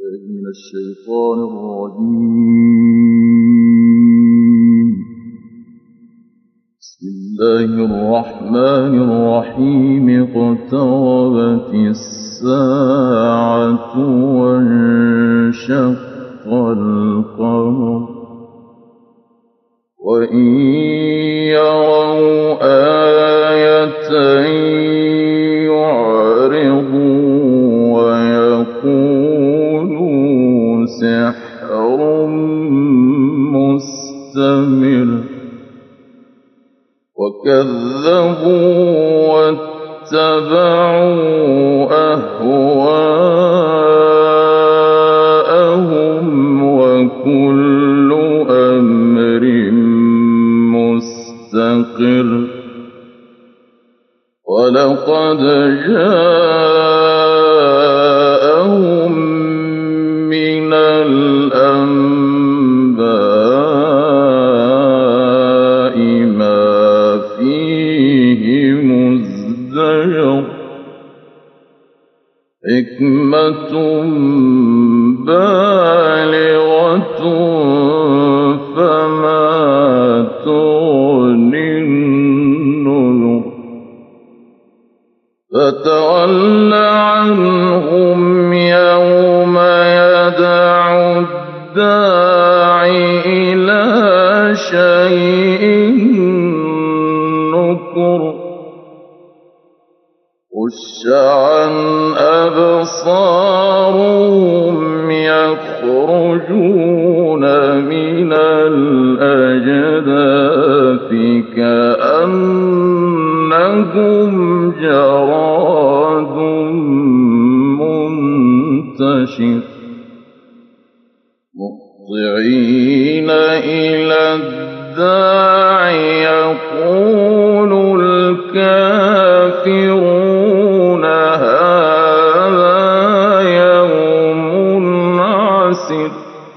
من الشيطان الرجيم. بسم الله الرحمن الرحيم. اقتربت الساعة وانشق القمر وإن يروا آية يعرضوا ويقولوا سحر مستمر وكذبوا واتبعوا أهواءهم وكل أمر مستقر ولقد جاءهم من الأنباء ما فيه مزدجر حكمة بالغة فما تغني النذر فتول عنهم يوم يدعو الداعي إلى شيء نكر خش عن أبصارهم يخرجون من الأجداث كأنهم جراد منتشر مهطعين إلى الداعي يقول الكافرون هذا يوم عسر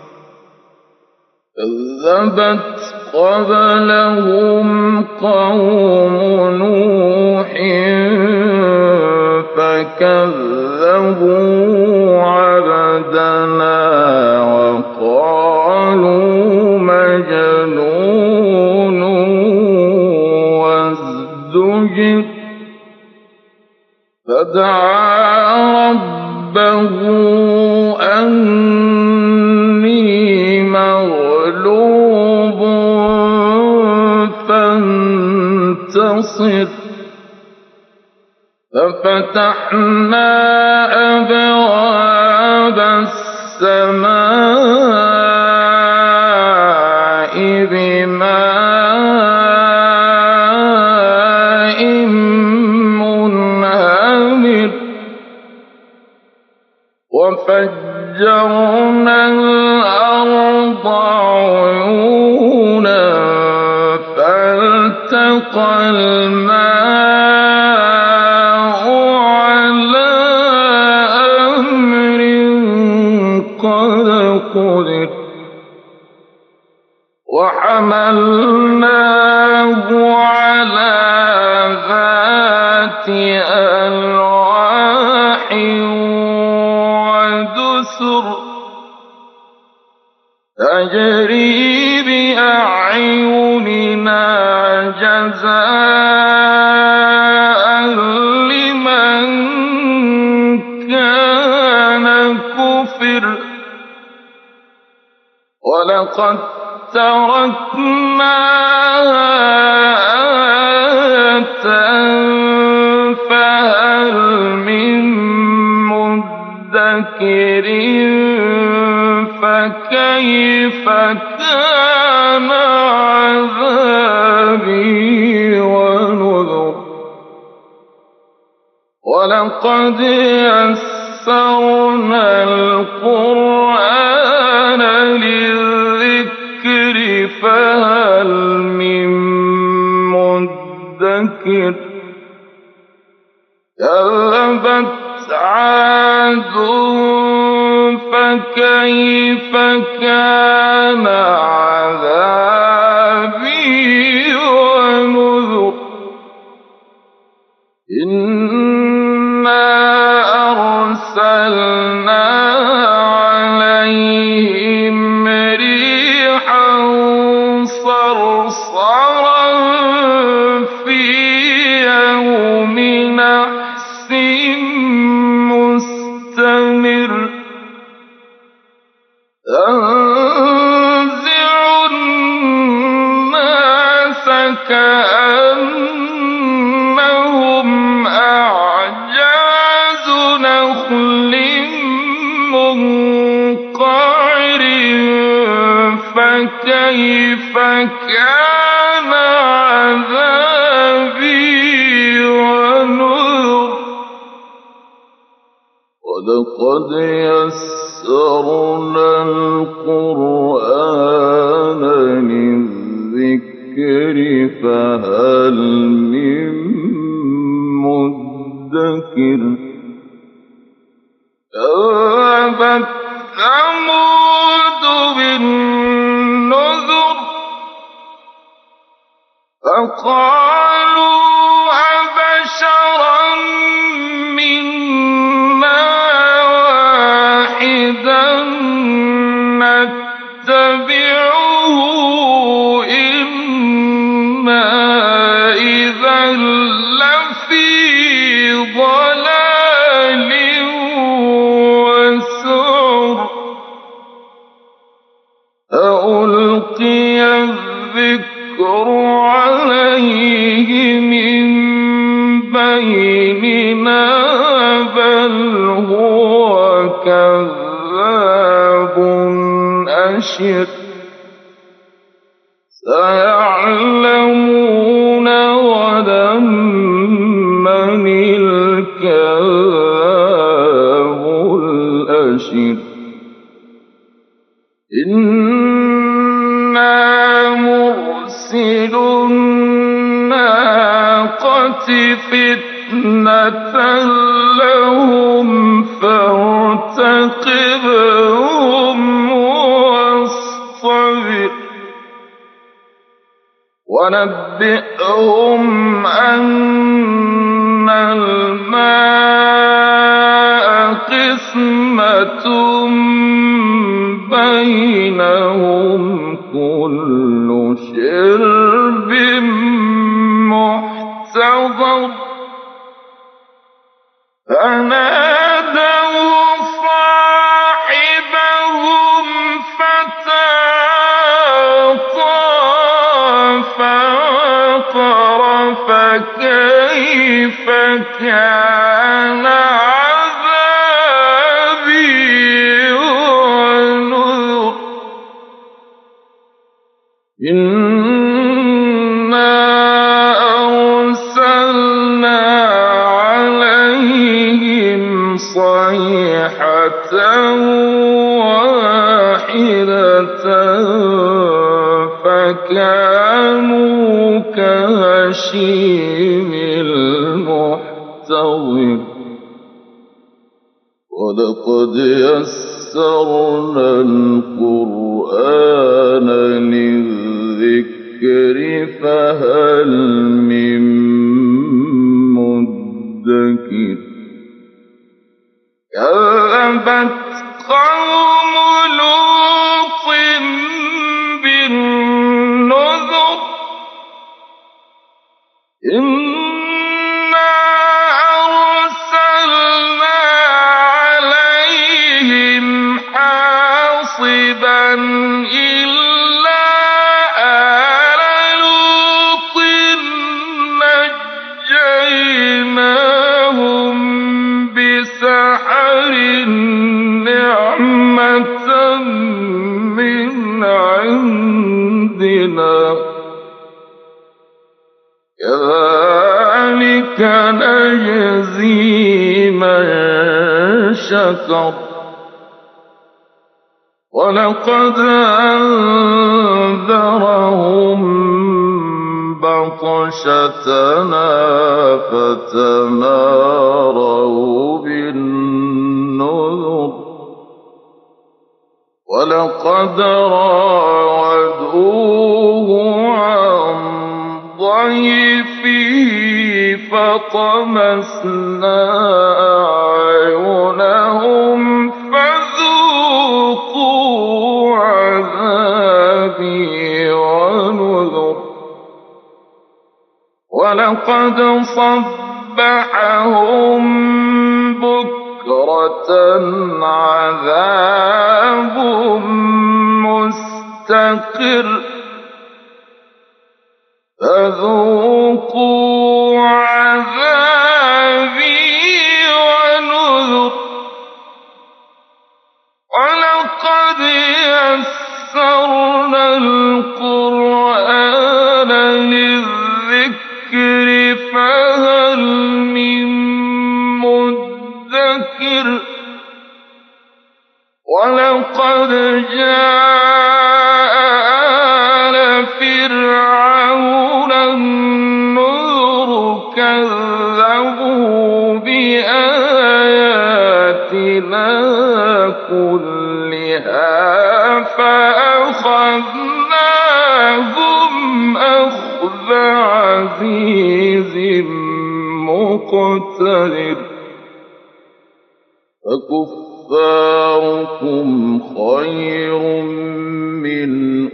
كذبت قبلهم قوم نوح فكذبوا عبدنا وقالوا مجنون وازدجر فدعا ربه أني مغلوب فانتصر ففتحنا أبواب السماء بماء منهمر وفجرنا الأرض عيونا فالتقى الماء على أمر قد قدر وحملناه على ذات ألواح ودسر تجري بأعيننا جزاء لمن كان كفر ولقد تركناها آية فهل من مدكر فكيف كان عذابي ونذر ولقد يسرنا القرآن للذكر فهل من مدكر كذبت عاد فكيف كان عذابي ونذر إنا أرسلنا منقعر فكيف كان عذابي ونذر ولقد يسرنا القرآن للذكر فهل من مدكر كذبت ثمود بالنذر فقالوا أبشرا منا واحدا نتبعه إنا إذا لفي ضلال وسعر ألقي الذكر عليه من بيننا بل هو كذاب أشر سيعلمون غدا من الكذاب الأشر إنا مرسل الناقة فتنة لهم فارتقبهم واصطبر ونبئهم أن الماء قسمة بينهم كل شرب محتضر فنادوا صاحبهم فتعاطى فعقر فكيف كان عذابي ونذر إنا أرسلنا عليهم صيحة واحدة فكانوا كهشيم المحتضر ولقد يسرنا القرآن للذكر فهل من مدكر كذبت قوم لوط بالنذر إنا أرسلنا عليهم حاصبا إلا آل لوط نجيناهم بسحر نعمة من عندنا كذلك نجزي من شكر ولقد أنذرهم بطشتنا فتماروا بالنذر ولقد راودوه عن ضيفه فطمسنا أعينهم فذوقوا عذابي ونذر ولقد صبحهم بكرة عذاب مستقر فذوقوا عذابي ونذر ولقد يسرنا القرآن للذكر فهل من مدكر ولقد جاء آل فرعون النذر كذبوا بآياتنا كلها فأخذناهم أخذ عزيز مقتدر فكفاركم خير من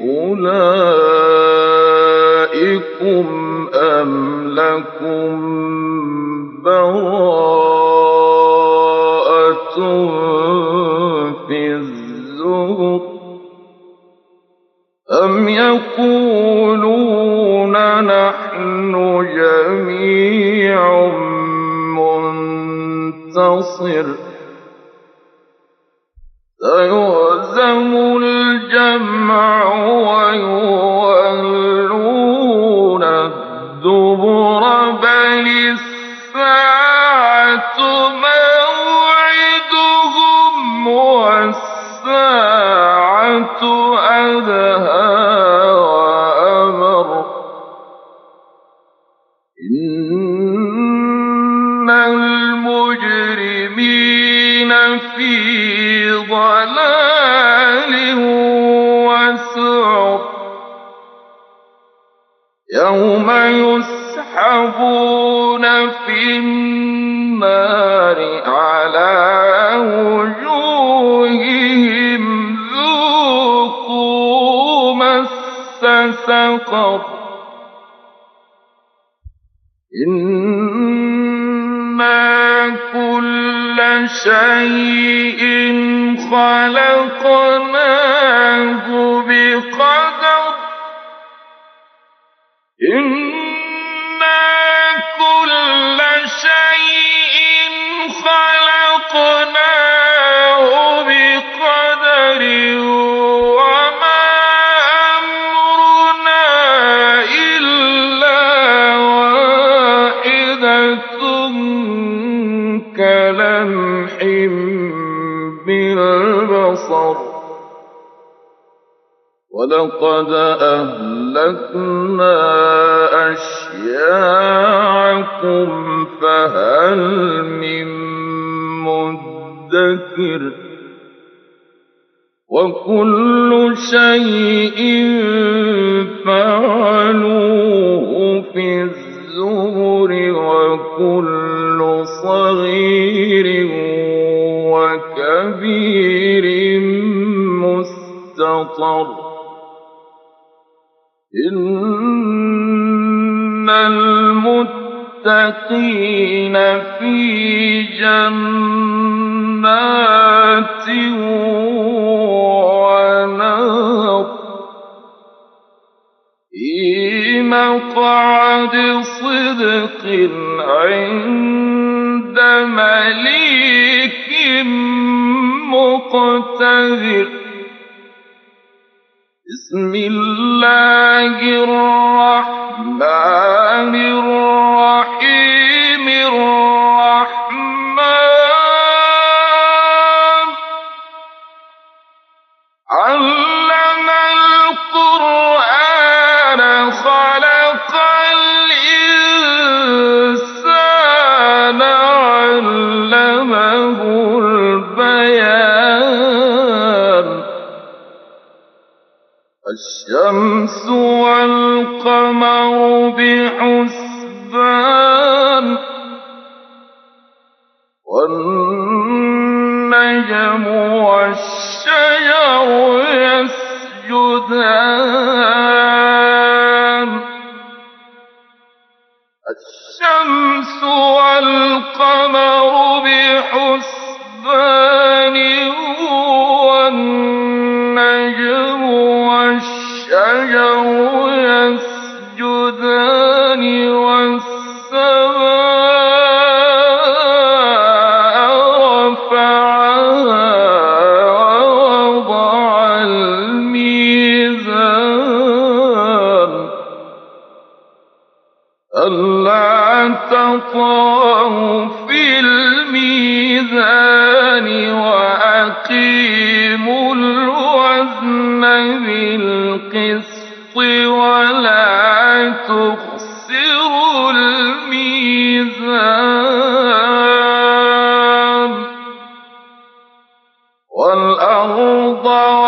أولئكم أم لكم براءة في الزبر أم يقولون نحن جميع منتصر سيهزم الجمع ويولون الدبر بل الساعة موعدهم والساعة أدهى وأمر إن المجرمين في ضلال وسعر يوم يسحبون في النار على وجوههم ذوقوا مس سقر إنا كل شيء خلقناه بقدر إنا كل شيء خلقناه بقدر وما أمرنا إلا واحدة كلمح بالبصر ولقد أهلكنا أشياعكم فهل من مدكر وكل شيء فعلوه في الزبر وكل صغير وكبير مستطر إن المتقين في جنات ونهر في مقعد صدق عند مليك مقتدر بسم الله الرحمن الرحيم الرحمن علم القرآن خلق الإنسان علمه البيان الشمس والقمر بحسبان والنجم والشجر يسجدان الشمس والقمر بحسبان والنجم والشجر يسجدان والسماء رفعها ووضع تطغوا في الميزان وأقيموا الوزن بالقسط ولا تخسروا الميزان والأرض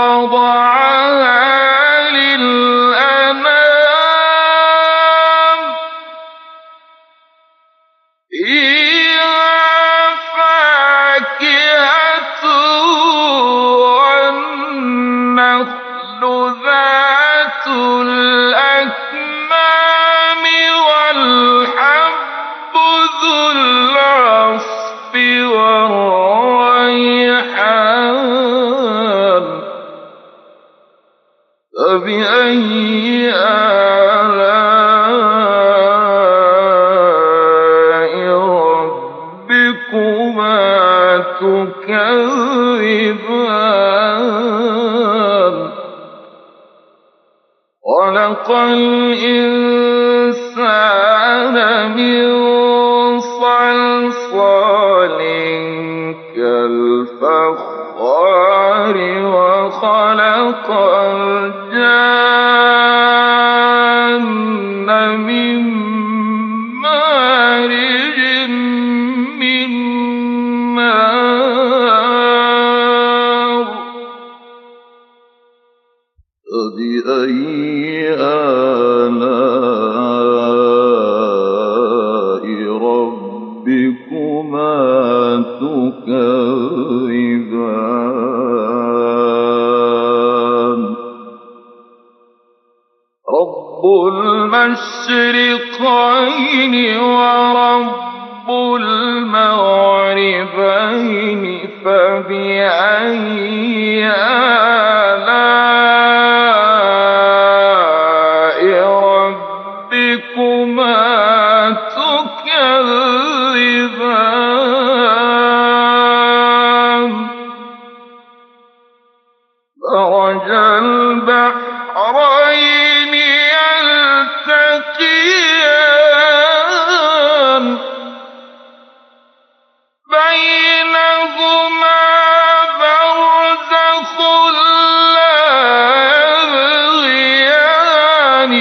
وضعها للأنام فيها فاكهة والنخل ذات الأكمام والحب ذو العصف والريحان فبأي آلاء ربكما تكذبان خلق الإنسان من صلصال كالفخار وخلق الجان من مارج من نار فبأي آلاء ربكما تكذبان رب المشرقين ورب المغربين فبأي آلاء ربكما تكذبان مرج البحرين يلتقيان بينهما برزخ لا يبغيان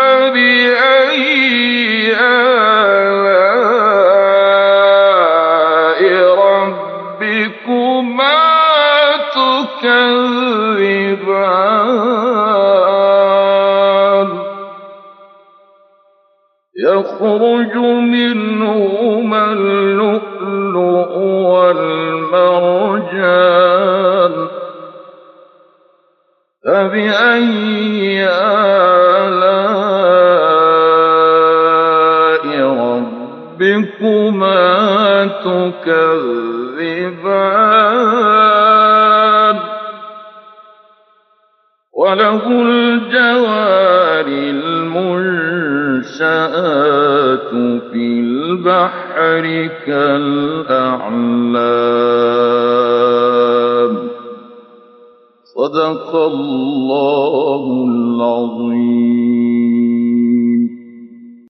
فبأي آلاء ربكما تكذبان يخرج منهما اللؤلؤ والمرجان فبأي آلاء ربكما تكذبان وله الجوار المنشآت في البحر كالأعلام صدق الله العظيم.